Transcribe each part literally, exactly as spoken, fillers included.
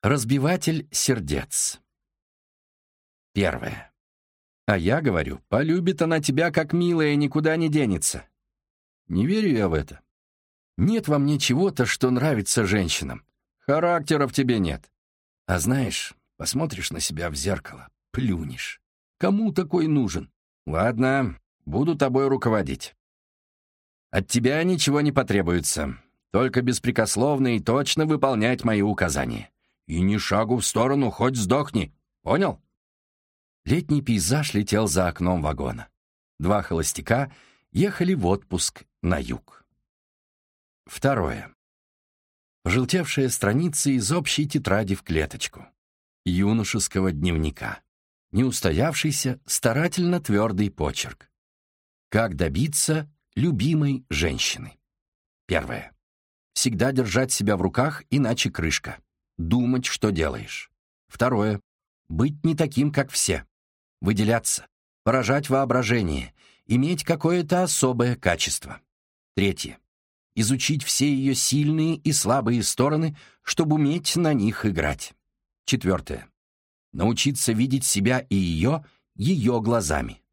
Разбиватель сердец. Первое. А я говорю, полюбит она тебя как милая, никуда не денется. Не верю я в это. Нет во мне чего-то, что нравится женщинам. Характера в тебе нет. А знаешь, посмотришь на себя в зеркало, плюнешь. Кому такой нужен? Ладно, буду тобой руководить. От тебя ничего не потребуется, только беспрекословно и точно выполнять мои указания. И ни шагу в сторону, хоть сдохни. Понял? Летний пейзаж летел за окном вагона. Два холостяка ехали в отпуск на юг. Второе. Пожелтевшая страница из общей тетради в клеточку. Юношеского дневника. Неустоявшийся, старательно твердый почерк. Как добиться любимой женщины? Первое. Всегда держать себя в руках, иначе крышка. Думать, что делаешь. Второе. Быть не таким, как все. Выделяться. Поражать воображение. Иметь какое-то особое качество. Третье. Изучить все ее сильные и слабые стороны, чтобы уметь на них играть. Четвертое. Научиться видеть себя и ее ее глазами.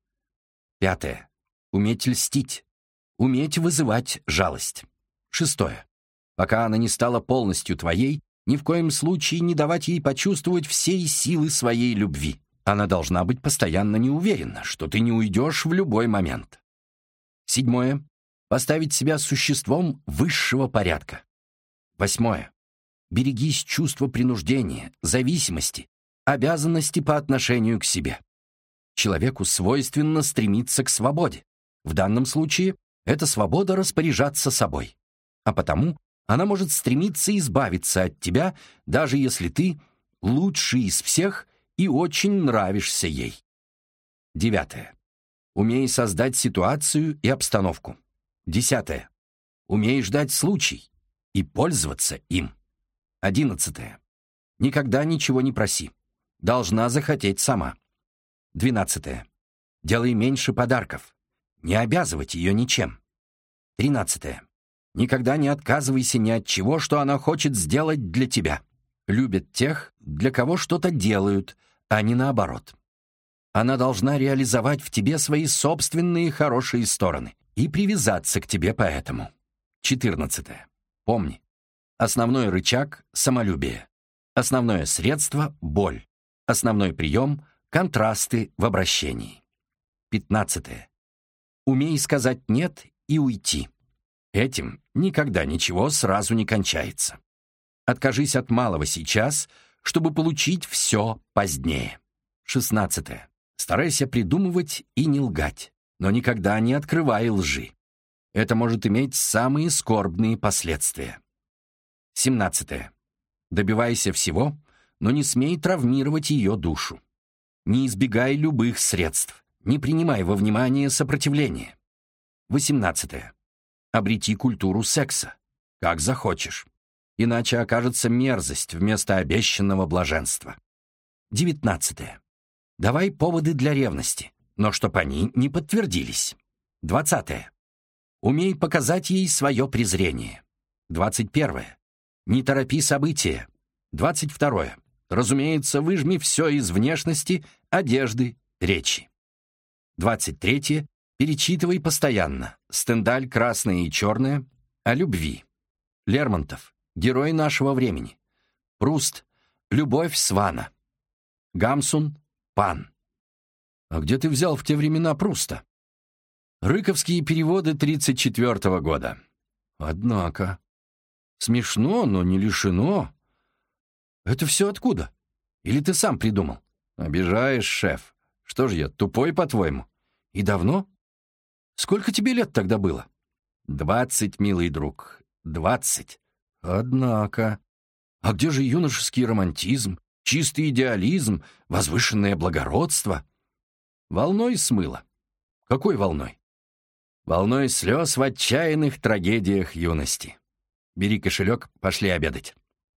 Пятое. Уметь льстить. Уметь вызывать жалость. Шестое. Пока она не стала полностью твоей, ни в коем случае не давать ей почувствовать всей силы своей любви. Она должна быть постоянно не уверена, что ты не уйдешь в любой момент. Седьмое. Поставить себя существом высшего порядка. Восьмое. Берегись чувства принуждения, зависимости, обязанности по отношению к себе. Человеку свойственно стремиться к свободе. В данном случае это свобода распоряжаться собой. А потому она может стремиться избавиться от тебя, даже если ты лучший из всех и очень нравишься ей. Девятое. Умей создать ситуацию и обстановку. Десятое. Умей ждать случай и пользоваться им. Одиннадцатое. Никогда ничего не проси. Должна захотеть сама. Двенадцатое. Делай меньше подарков. Не обязывать ее ничем. Тринадцатое. Никогда не отказывайся ни от чего, что она хочет сделать для тебя. Любит тех, для кого что-то делают, а не наоборот. Она должна реализовать в тебе свои собственные хорошие стороны и привязаться к тебе поэтому. Четырнадцатое. Помни. Основной рычаг — самолюбие. Основное средство — боль. Основной прием — контрасты в обращении. Пятнадцатое. Умей сказать «нет» и уйти. Этим никогда ничего сразу не кончается. Откажись от малого сейчас, чтобы получить все позднее. Шестнадцатое. Старайся придумывать и не лгать, но никогда не открывай лжи. Это может иметь самые скорбные последствия. Семнадцатое. Добивайся всего, но не смей травмировать ее душу. Не избегай любых средств, не принимай во внимание сопротивление. Восемнадцатое. Обрети культуру секса, как захочешь, иначе окажется мерзость вместо обещанного блаженства. Девятнадцатое. Давай поводы для ревности, но чтоб они не подтвердились. Двадцатое. Умей показать ей свое презрение. Двадцать первое. Не торопи события. Двадцать второе. Разумеется, выжми все из внешности, одежды, речи. Двадцать третье. Перечитывай постоянно. Стендаль «Красное и черное» о любви. Лермонтов «Герой нашего времени». Пруст «Любовь Свана». Гамсун «Пан». А где ты взял в те времена Пруста? Рыковские переводы тридцать четвёртого года. Однако. Смешно, но не лишено. Это все откуда? Или ты сам придумал? Обижаешь, шеф. Что ж я, тупой, по-твоему? И давно? Сколько тебе лет тогда было? Двадцать, милый друг, двадцать. Однако. А где же юношеский романтизм, чистый идеализм, возвышенное благородство? Волной смыло. Какой волной? Волной слез в отчаянных трагедиях юности. Бери кошелек, пошли обедать.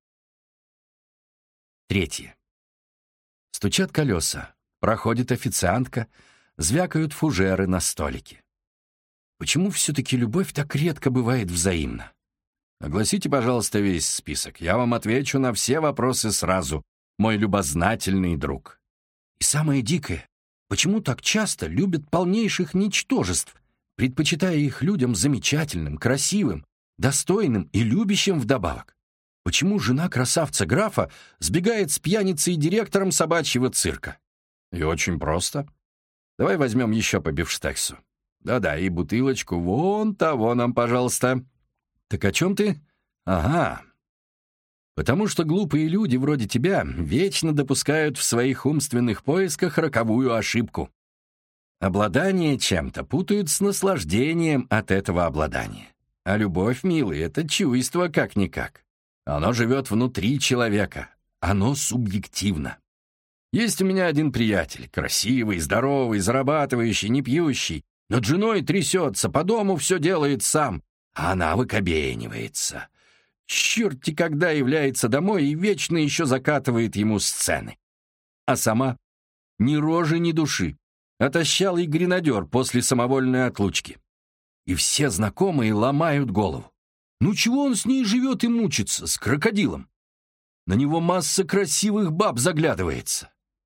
Третье. Стучат колеса, проходит официантка, звякают фужеры на столике. Почему все-таки любовь так редко бывает взаимна? Огласите, пожалуйста, весь список. Я вам отвечу на все вопросы сразу, мой любознательный друг. И самое дикое, почему так часто любят полнейших ничтожеств, предпочитая их людям замечательным, красивым, достойным и любящим вдобавок? Почему жена красавца-графа сбегает с пьяницей и директором собачьего цирка? И очень просто. Давай возьмем еще по бифштексу. Да-да, и бутылочку вон того нам, пожалуйста. Так о чем ты? Ага. Потому что глупые люди вроде тебя вечно допускают в своих умственных поисках роковую ошибку. Обладание чем-то путают с наслаждением от этого обладания. А любовь, милый, — это чувство как-никак. Оно живет внутри человека. Оно субъективно. Есть у меня один приятель, красивый, здоровый, зарабатывающий, не пьющий, над женой трясется, по дому все делает сам, а она выкобенивается. Черти когда является домой и вечно еще закатывает ему сцены. А сама ни рожи, ни души. Отощалый гренадер после самовольной отлучки. И все знакомые ломают голову. Ну чего он с ней живет и мучится, с крокодилом? На него масса красивых баб заглядывается.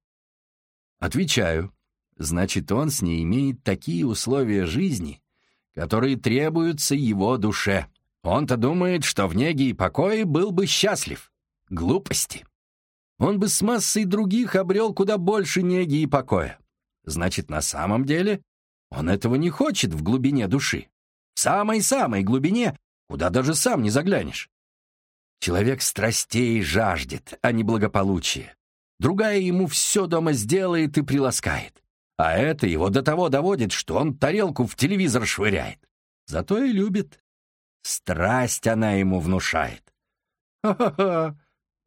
Отвечаю. Значит, он с ней имеет такие условия жизни, которые требуются его душе. Он-то думает, что в неге и покое был бы счастлив. Глупости. Он бы с массой других обрел куда больше неги и покоя. Значит, на самом деле он этого не хочет в глубине души. В самой-самой глубине, куда даже сам не заглянешь. Человек страстей жаждет, а не благополучия. Другая ему все дома сделает и приласкает. А это его до того доводит, что он тарелку в телевизор швыряет. Зато и любит. Страсть она ему внушает. Ха-ха-ха!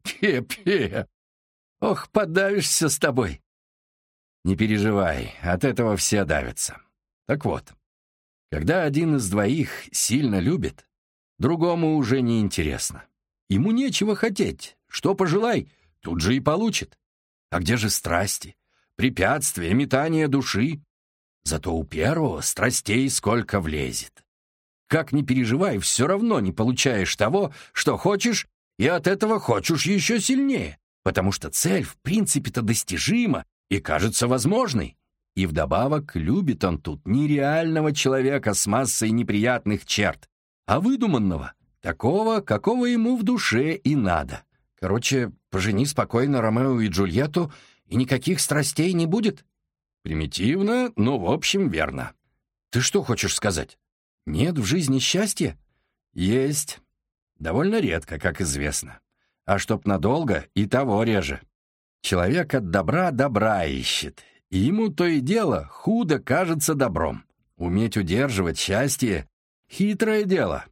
Пе-пе! Ох, подавишься с тобой! Не переживай, от этого все давятся. Так вот, когда один из двоих сильно любит, другому уже не интересно. Ему нечего хотеть. Что пожелай, тут же и получит. А где же страсти, препятствия, метания души? Зато у первого страстей сколько влезет. Как ни переживай, все равно не получаешь того, что хочешь, и от этого хочешь еще сильнее, потому что цель в принципе-то достижима и кажется возможной. И вдобавок любит он тут не реального человека с массой неприятных черт, а выдуманного, такого, какого ему в душе и надо. Короче, пожени спокойно Ромео и Джульетту, и никаких страстей не будет? Примитивно, но в общем верно. Ты что хочешь сказать? Нет в жизни счастья? Есть. Довольно редко, как известно. А чтоб надолго, и того реже. Человек от добра добра ищет, и ему то и дело худо кажется добром. Уметь удерживать счастье — хитрое дело.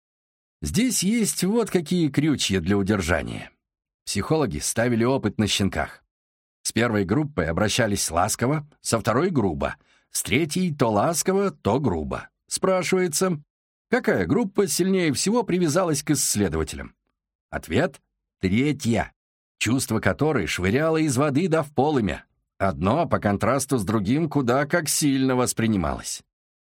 Здесь есть вот какие крючья для удержания. Психологи ставили опыт на щенках. С первой группой обращались ласково, со второй — грубо, с третьей — то ласково, то грубо. Спрашивается, какая группа сильнее всего привязалась к исследователям? Ответ — третья, чувство которой швыряло из воды да в полымя. Одно, по контрасту с другим, куда как сильно воспринималось.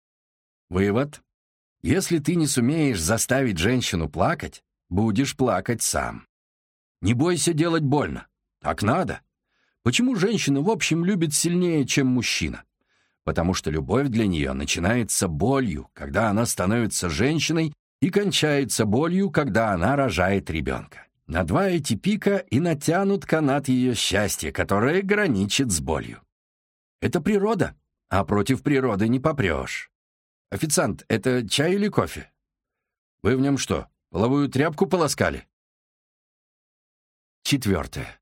Вывод. Если ты не сумеешь заставить женщину плакать, будешь плакать сам. Не бойся делать больно. Так надо. Почему женщина, в общем, любит сильнее, чем мужчина? Потому что любовь для нее начинается болью, когда она становится женщиной, и кончается болью, когда она рожает ребенка. На два эти пика и натянут канат ее счастья, которое граничит с болью. Это природа, а против природы не попрешь. Официант, это чай или кофе? Вы в нем что, половую тряпку полоскали? Четвертое.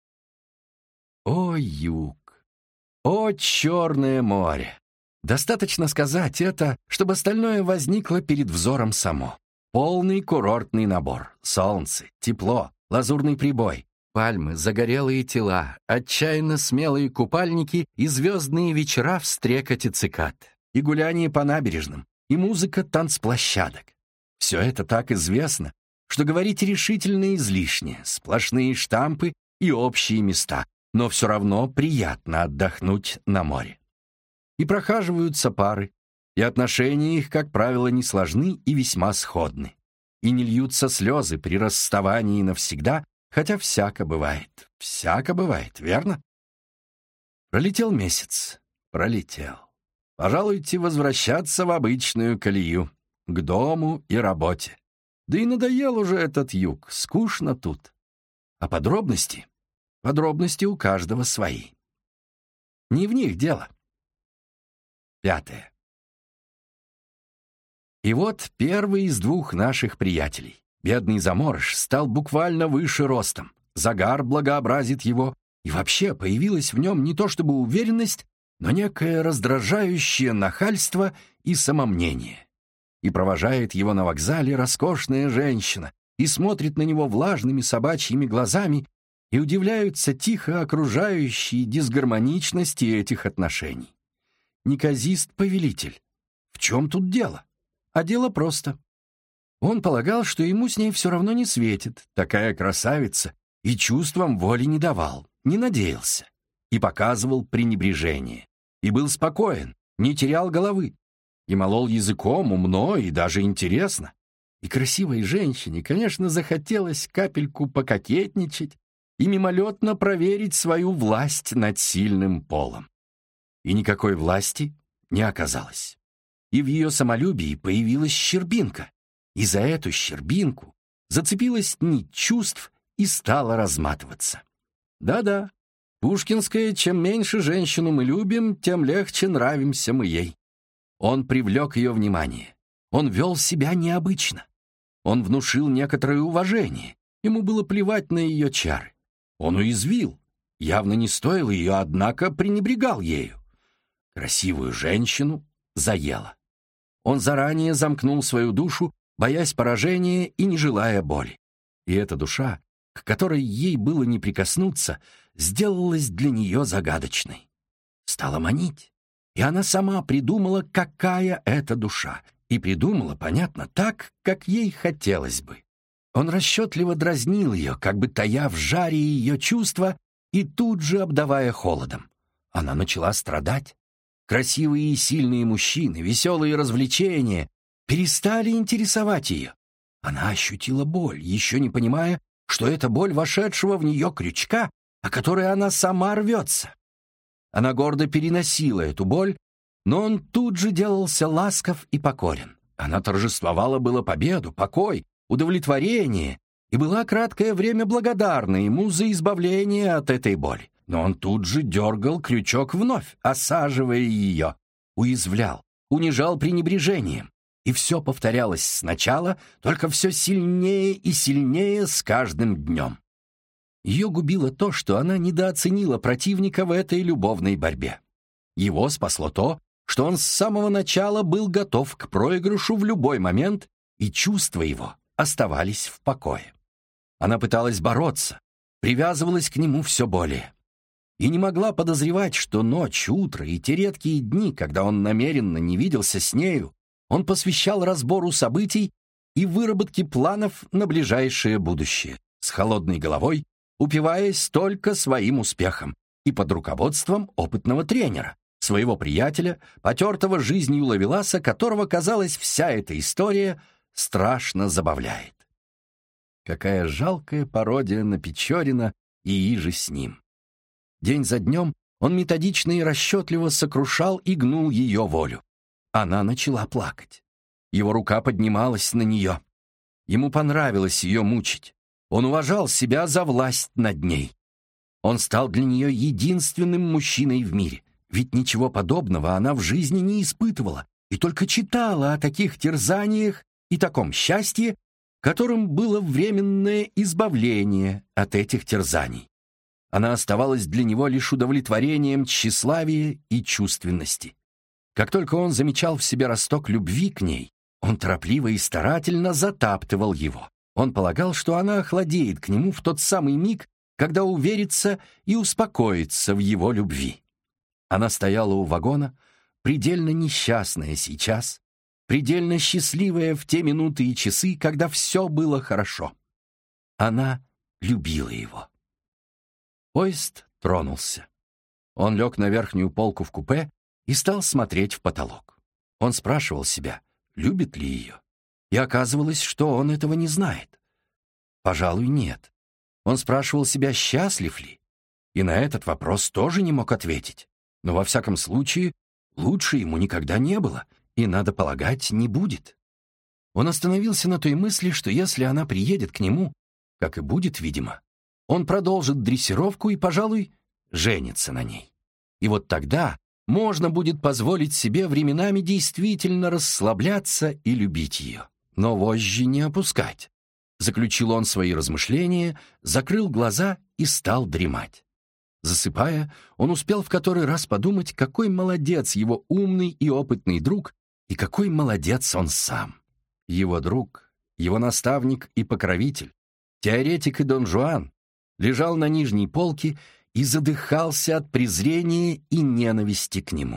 О, юг! О, Черное море! Достаточно сказать это, чтобы остальное возникло перед взором само. Полный курортный набор. Солнце, тепло, лазурный прибой, пальмы, загорелые тела, отчаянно смелые купальники и звездные вечера в стрекоте цикад, и гуляние по набережным, и музыка танцплощадок. Все это так известно, что говорить решительно излишне, сплошные штампы и общие места, но все равно приятно отдохнуть на море. И прохаживаются пары, и отношения их, как правило, не сложны и весьма сходны. и не льются слезы при расставании навсегда, хотя всяко бывает. Всяко бывает, верно? Пролетел месяц. Пролетел. Пожалуйте возвращаться в обычную колею, к дому и работе. Да и надоел уже этот юг, скучно тут. А подробности? Подробности у каждого свои. Не в них дело. Пятое. И вот первый из двух наших приятелей, бедный заморыш, стал буквально выше ростом. Загар благообразит его, и вообще появилась в нем не то чтобы уверенность, но некое раздражающее нахальство и самомнение. И провожает его на вокзале роскошная женщина, и смотрит на него влажными собачьими глазами, и удивляются тихо окружающие дисгармоничности этих отношений. Неказист-повелитель. В чем тут дело? А дело просто. Он полагал, что ему с ней все равно не светит, такая красавица, и чувствам воли не давал, не надеялся, и показывал пренебрежение, и был спокоен, не терял головы, и молол языком умно и даже интересно. И красивой женщине, конечно, захотелось капельку пококетничать и мимолетно проверить свою власть над сильным полом. И никакой власти не оказалось. И в ее самолюбии появилась щербинка, и за эту щербинку зацепилась нить чувств и стала разматываться. Да-да, пушкинская «чем меньше женщину мы любим, тем легче нравимся мы ей». Он привлек ее внимание, он вел себя необычно, он внушил некоторое уважение, ему было плевать на ее чары. Он уязвил, явно не стоил ее, однако пренебрегал ею. Красивую женщину заело. Он заранее замкнул свою душу, боясь поражения и не желая боли. И эта душа, к которой ей было не прикоснуться, сделалась для нее загадочной. Стала манить. И она сама придумала, какая это душа. И придумала, понятно, так, как ей хотелось бы. Он расчетливо дразнил ее, как бы тая в жаре ее чувства и тут же обдавая холодом. Она начала страдать. Красивые и сильные мужчины, веселые развлечения перестали интересовать ее. Она ощутила боль, еще не понимая, что это боль вошедшего в нее крючка, о которой она сама рвется. Она гордо переносила эту боль, но он тут же делался ласков и покорен. Она торжествовала было победу, покой, удовлетворение и была краткое время благодарна ему за избавление от этой боли. Но он тут же дергал крючок вновь, осаживая ее, уязвлял, унижал пренебрежением. И все повторялось сначала, только все сильнее и сильнее с каждым днем. Ее губило то, что она недооценила противника в этой любовной борьбе. Его спасло то, что он с самого начала был готов к проигрышу в любой момент, и чувства его оставались в покое. Она пыталась бороться, привязывалась к нему все более. И не могла подозревать, что ночь, утро и те редкие дни, когда он намеренно не виделся с нею, он посвящал разбору событий и выработке планов на ближайшее будущее, с холодной головой, упиваясь только своим успехом и под руководством опытного тренера, своего приятеля, потертого жизнью ловеласа, которого, казалось, вся эта история страшно забавляет. Какая жалкая пародия на Печорина и иже с ним. День за днем он методично и расчетливо сокрушал и гнул ее волю. Она начала плакать. Его рука поднималась на нее. Ему понравилось ее мучить. Он уважал себя за власть над ней. Он стал для нее единственным мужчиной в мире, ведь ничего подобного она в жизни не испытывала и только читала о таких терзаниях и таком счастье, которым было временное избавление от этих терзаний. Она оставалась для него лишь удовлетворением тщеславия и чувственности. Как только он замечал в себе росток любви к ней, он торопливо и старательно затаптывал его. Он полагал, что она охладеет к нему в тот самый миг, когда уверится и успокоится в его любви. Она стояла у вагона, предельно несчастная сейчас, предельно счастливая в те минуты и часы, когда все было хорошо. Она любила его. Поезд тронулся. Он лег на верхнюю полку в купе и стал смотреть в потолок. Он спрашивал себя, любит ли ее. и оказывалось, что он этого не знает. Пожалуй, нет. Он спрашивал себя, счастлив ли, и на этот вопрос тоже не мог ответить. Но во всяком случае, лучше ему никогда не было, и, надо полагать, не будет. Он остановился на той мысли, что если она приедет к нему, как и будет, видимо, он продолжит дрессировку и, пожалуй, женится на ней. И вот тогда можно будет позволить себе временами действительно расслабляться и любить ее, но вожжи не опускать. Заключил он свои размышления, закрыл глаза и стал дремать. Засыпая, он успел в который раз подумать, какой молодец его умный и опытный друг, и какой молодец он сам. Его друг, его наставник и покровитель, теоретик и Дон Жуан, лежал на нижней полке и задыхался от презрения и ненависти к нему.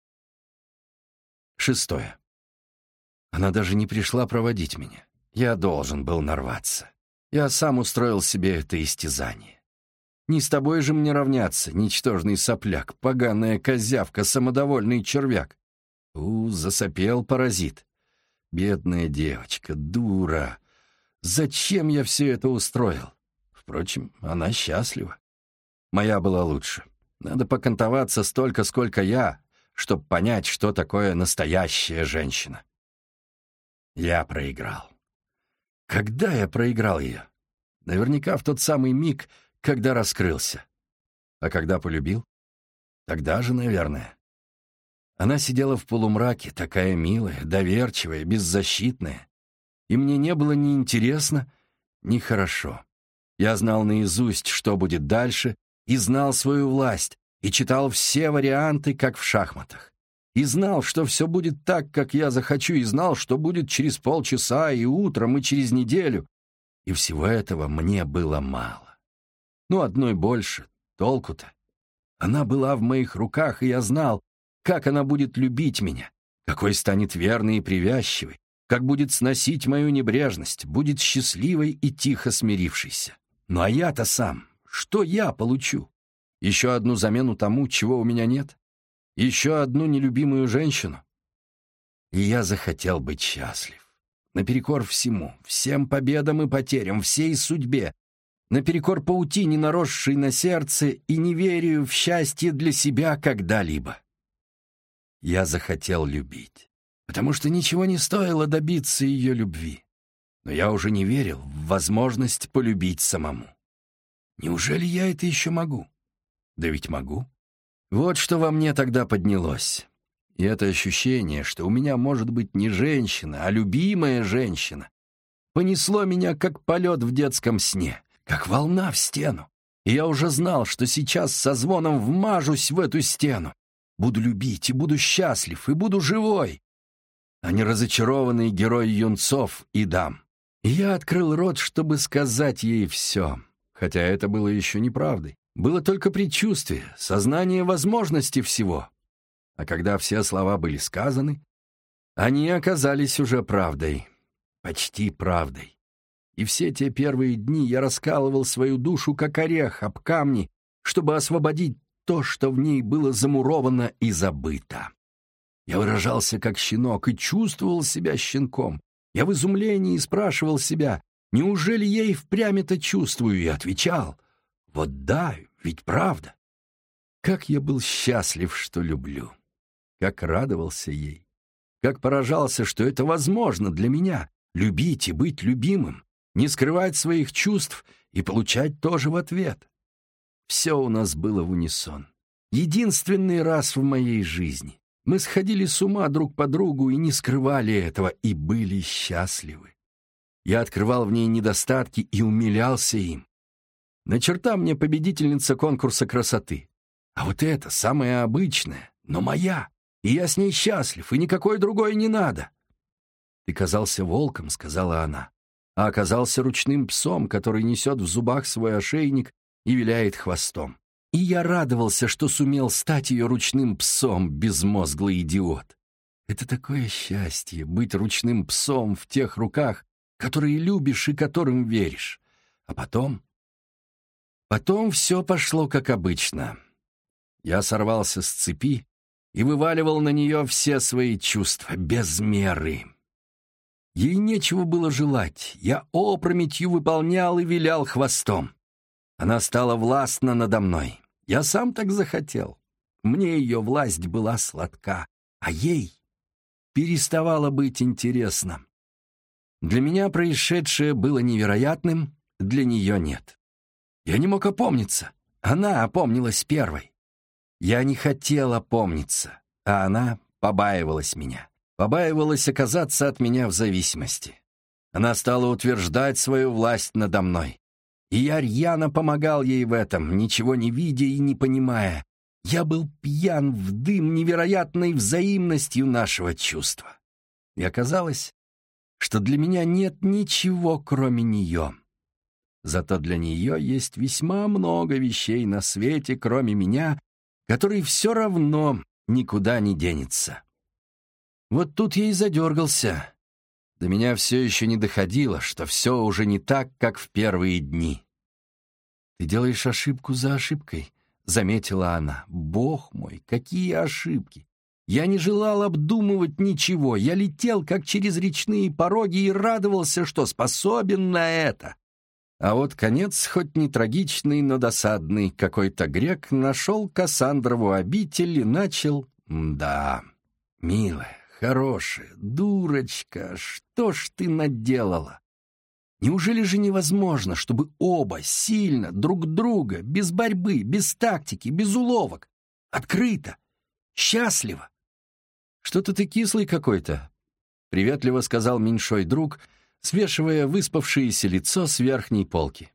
Шестое. Она даже не пришла проводить меня. Я должен был нарваться. Я сам устроил себе это истязание. Не с тобой же мне равняться, ничтожный сопляк, поганая козявка, самодовольный червяк. У, засопел паразит. Бедная девочка, дура. Зачем я все это устроил? Впрочем, она счастлива. Моя была лучше. Надо покантоваться столько, сколько я, чтобы понять, что такое настоящая женщина. Я проиграл. Когда я проиграл ее? Наверняка в тот самый миг, когда раскрылся. А когда полюбил? Тогда же, наверное. Она сидела в полумраке, такая милая, доверчивая, беззащитная. И мне не было ни интересно, ни хорошо. Я знал наизусть, что будет дальше, и знал свою власть, и читал все варианты, как в шахматах. И знал, что все будет так, как я захочу, и знал, что будет через полчаса, и утром, и через неделю. И всего этого мне было мало. Ну, одной больше, толку-то. Она была в моих руках, и я знал, как она будет любить меня, какой станет верной и привязчивой, как будет сносить мою небрежность, будет счастливой и тихо смирившейся. Ну а я-то сам, что я получу? Еще одну замену тому, чего у меня нет? Еще одну нелюбимую женщину? И я захотел быть счастлив. Наперекор всему, всем победам и потерям, всей судьбе, наперекор паутине, наросшей на сердце, и неверию в счастье для себя когда-либо. Я захотел любить, потому что ничего не стоило добиться ее любви. Но я уже не верил в возможность полюбить самому. Неужели я это еще могу? Да ведь могу. Вот что во мне тогда поднялось. И это ощущение, что у меня может быть не женщина, а любимая женщина, понесло меня как полет в детском сне, как волна в стену. И я уже знал, что сейчас со звоном вмажусь в эту стену. Буду любить, и буду счастлив, и буду живой, а не разочарованный герой юнцов и дам. И я открыл рот, чтобы сказать ей все, хотя это было еще неправдой. Было только предчувствие, сознание возможности всего. А когда все слова были сказаны, они оказались уже правдой, почти правдой. И все те первые дни я раскалывал свою душу, как орех, об камни, чтобы освободить то, что в ней было замуровано и забыто. Я выражался как щенок и чувствовал себя щенком. Я в изумлении спрашивал себя, неужели я и впрямь это чувствую, и отвечал, вот да, ведь правда. Как я был счастлив, что люблю. Как радовался ей. Как поражался, что это возможно для меня — любить и быть любимым, не скрывать своих чувств и получать тоже в ответ. Все у нас было в унисон. Единственный раз в моей жизни. Мы сходили с ума друг по другу и не скрывали этого, и были счастливы. Я открывал в ней недостатки и умилялся им. На черта мне победительница конкурса красоты. А вот это самая обычная, но моя. И я с ней счастлив, и никакой другой не надо. «Ты казался волком», — сказала она, а оказался ручным псом, который несет в зубах свой ошейник и виляет хвостом. И я радовался, что сумел стать ее ручным псом, безмозглый идиот. Это такое счастье — быть ручным псом в тех руках, которые любишь и которым веришь. А потом... Потом все пошло как обычно. Я сорвался с цепи и вываливал на нее все свои чувства, без меры. Ей нечего было желать. Я опрометью выполнял и вилял хвостом. Она стала властна надо мной. Я сам так захотел. Мне ее власть была сладка, а ей переставало быть интересно. Для меня происшедшее было невероятным, для нее нет. Я не мог опомниться. Она опомнилась первой. Я не хотел опомниться, а она побаивалась меня. Побаивалась оказаться от меня в зависимости. Она стала утверждать свою власть надо мной. И я рьяно помогал ей в этом, ничего не видя и не понимая. Я был пьян в дым невероятной взаимностью нашего чувства. И оказалось, что для меня нет ничего, кроме нее. Зато для нее есть весьма много вещей на свете, кроме меня, которые все равно никуда не денется. Вот тут я и задергался. До меня все еще не доходило, что все уже не так, как в первые дни. «Ты делаешь ошибку за ошибкой», — заметила она. «Бог мой, какие ошибки! Я не желал обдумывать ничего, я летел, как через речные пороги, и радовался, что способен на это». А вот конец, хоть не трагичный, но досадный, какой-то грек нашел Кассандрову обитель и начал... Да, милая, хорошая, дурочка, что ж ты наделала? Неужели же невозможно, чтобы оба сильно друг друга, без борьбы, без тактики, без уловок, открыто, счастливо? Что-то ты кислый какой-то, — приветливо сказал меньшой друг, свешивая выспавшееся лицо с верхней полки.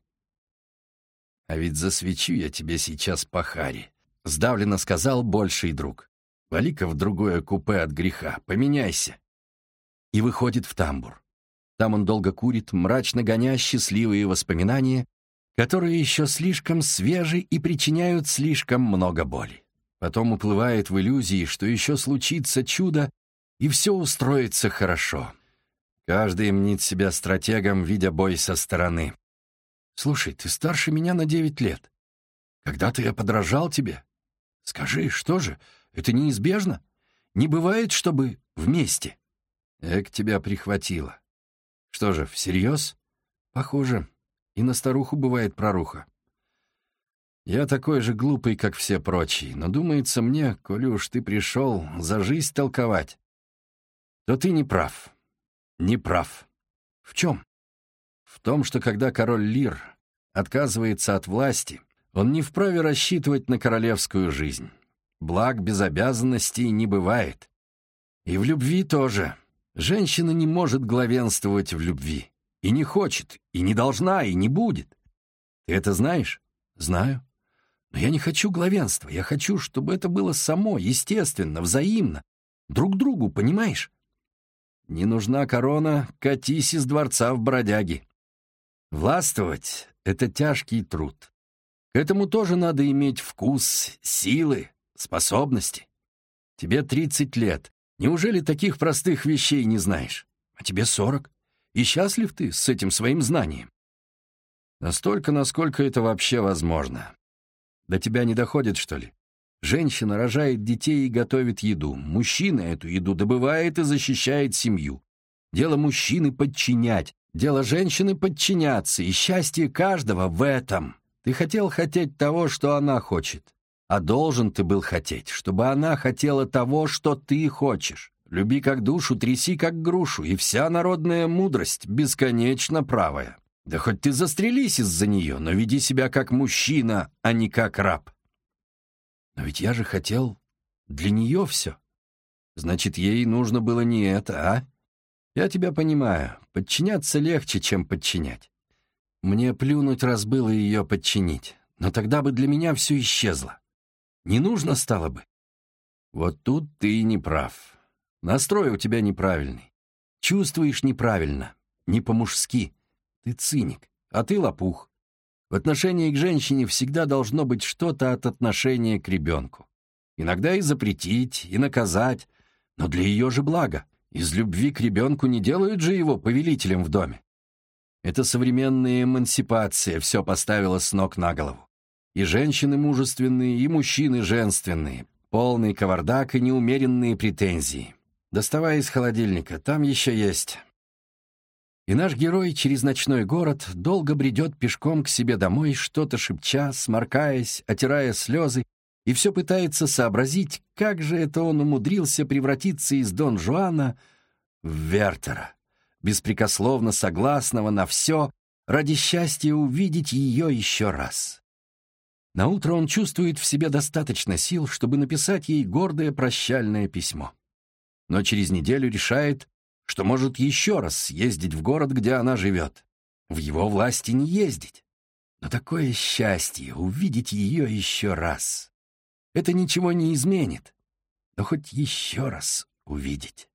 «А ведь засвечу я тебе сейчас по харе», — сдавленно сказал больший друг. «Вали-ка в другое купе от греха, поменяйся». И выходит в тамбур. Там он долго курит, мрачно гоня счастливые воспоминания, которые еще слишком свежи и причиняют слишком много боли. Потом уплывает в иллюзии, что еще случится чудо, и все устроится хорошо. Каждый мнит себя стратегом, видя бой со стороны. «Слушай, ты старше меня на девять лет. Когда-то я подражал тебе. Скажи, что же, это неизбежно? Не бывает, чтобы вместе?» «Эк, тебя прихватило. Что же, всерьез?» «Похоже. И на старуху бывает проруха. Я такой же глупый, как все прочие, но думается мне, коли уж ты пришел за жизнь толковать, то ты не прав. Не прав. В чем? В том, что когда король Лир отказывается от власти, он не вправе рассчитывать на королевскую жизнь. Благ без обязанностей не бывает. И в любви тоже. Женщина не может главенствовать в любви. И не хочет, и не должна, и не будет. Ты это знаешь? Знаю. Но я не хочу главенства. Я хочу, чтобы это было само, естественно, взаимно. Друг другу, понимаешь? Не нужна корона, катись из дворца в бродяги. Властвовать — это тяжкий труд. К этому тоже надо иметь вкус, силы, способности. Тебе тридцать лет. Неужели таких простых вещей не знаешь? А тебе сорок. И счастлив ты с этим своим знанием? Настолько, насколько это вообще возможно. До тебя не доходит, что ли? Женщина рожает детей и готовит еду. Мужчина эту еду добывает и защищает семью. Дело мужчины — подчинять. Дело женщины — подчиняться. И счастье каждого в этом. Ты хотел хотеть того, что она хочет. А должен ты был хотеть, чтобы она хотела того, что ты хочешь. Люби как душу, тряси как грушу, и вся народная мудрость бесконечно правая. Да хоть ты застрелись из-за нее, но веди себя как мужчина, а не как раб. Но ведь я же хотел для нее все. Значит, ей нужно было не это, а? Я тебя понимаю, подчиняться легче, чем подчинять. Мне плюнуть, раз было ее подчинить, но тогда бы для меня все исчезло. Не нужно стало бы. Вот тут ты не прав. Настрой у тебя неправильный. Чувствуешь неправильно, не по-мужски. Ты циник, а ты лопух. В отношении к женщине всегда должно быть что-то от отношения к ребенку. Иногда и запретить, и наказать, но для ее же блага. Из любви к ребенку не делают же его повелителем в доме. Это современная эмансипация все поставила с ног на голову. И женщины мужественные, и мужчины женственные. Полный кавардак и неумеренные претензии. Доставай из холодильника, там еще есть. И наш герой через ночной город долго бредет пешком к себе домой, что-то шепча, сморкаясь, отирая слезы, и все пытается сообразить, как же это он умудрился превратиться из Дон Жуана в Вертера, беспрекословно согласного на все, ради счастья увидеть ее еще раз. Наутро он чувствует в себе достаточно сил, чтобы написать ей гордое прощальное письмо. Но через неделю решает, что может еще раз съездить в город, где она живет. В его власти не ездить. Но такое счастье — увидеть ее еще раз. Это ничего не изменит, но хоть еще раз увидеть.